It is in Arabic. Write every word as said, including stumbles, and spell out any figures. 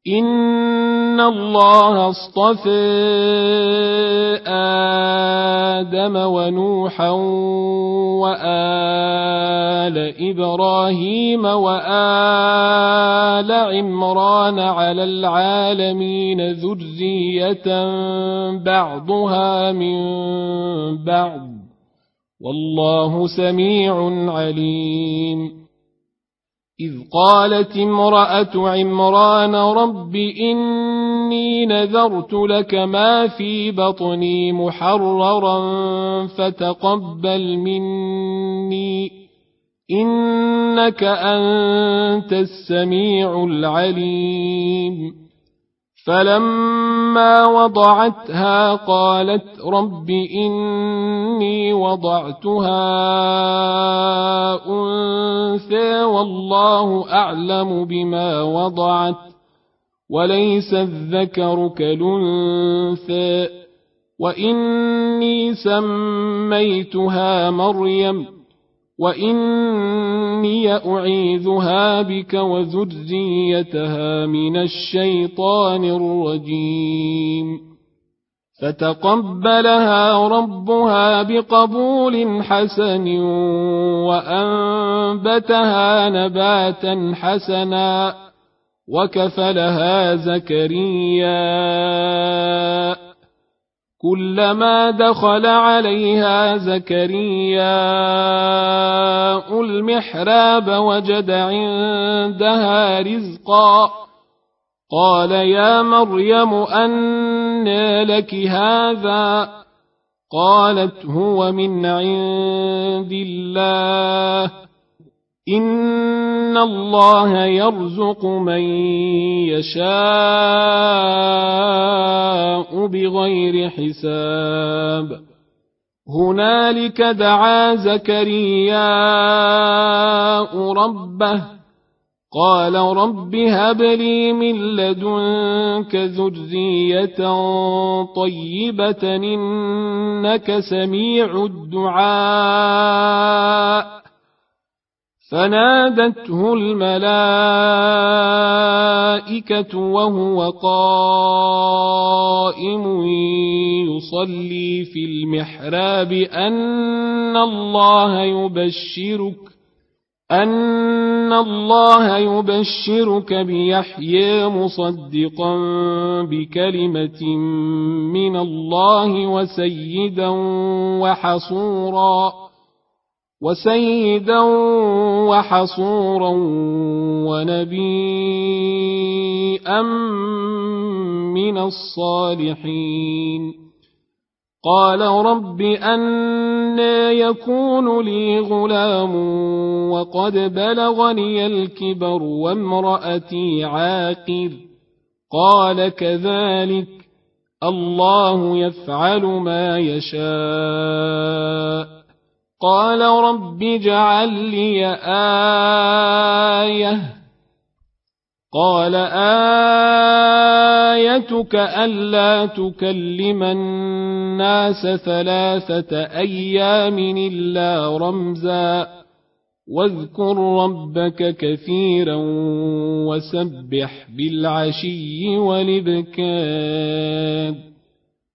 إن الله اصطفى آدم ونوحا وآل إبراهيم وآل عمران على العالمين ذرية بعضها من بعض والله سميع عليم. إذ قالت امرأة عمران رب إني نذرت لك ما في بطني محررا فتقبل مني إنك أنت السميع العليم. فلما وضعتها قالت رب إني وضعتها أنثى والله أعلم بما وضعت وليس الذكر كالأنثى وإني سميتها مريم وإني أعيذها بك وذريتها من الشيطان الرجيم. فتقبلها ربها بقبول حسن وأنبتها نباتا حسنا وكفلها زكريا كلما دخل عليها زكرياء المحراب وجد عندها رزقا قال يا مريم أنى لك هذا قالت هو من عند الله إن الله يرزق من يشاء بغير حساب. هنالك دعا زكرياء ربه قال رب هب لي من لدنك ذرية طيبة إنك سميع الدعاء. فنادته الملائكة وهو قائم يصلي في المحراب أن الله يبشرك أن الله يبشرك بيحيى مصدقا بكلمة من الله وسيدا وحصورا وسيدا وحصورا ونبيا من الصالحين. قال رب أنى يكون لي غلام وقد بلغني الكبر وامرأتي عاقر قال كذلك الله يفعل ما يشاء. قال رب اجعل لي آية قال آيتك ألا تكلم الناس ثلاثة أيام إلا رمزا واذكر ربك كثيرا وسبح بالعشي والإبكار.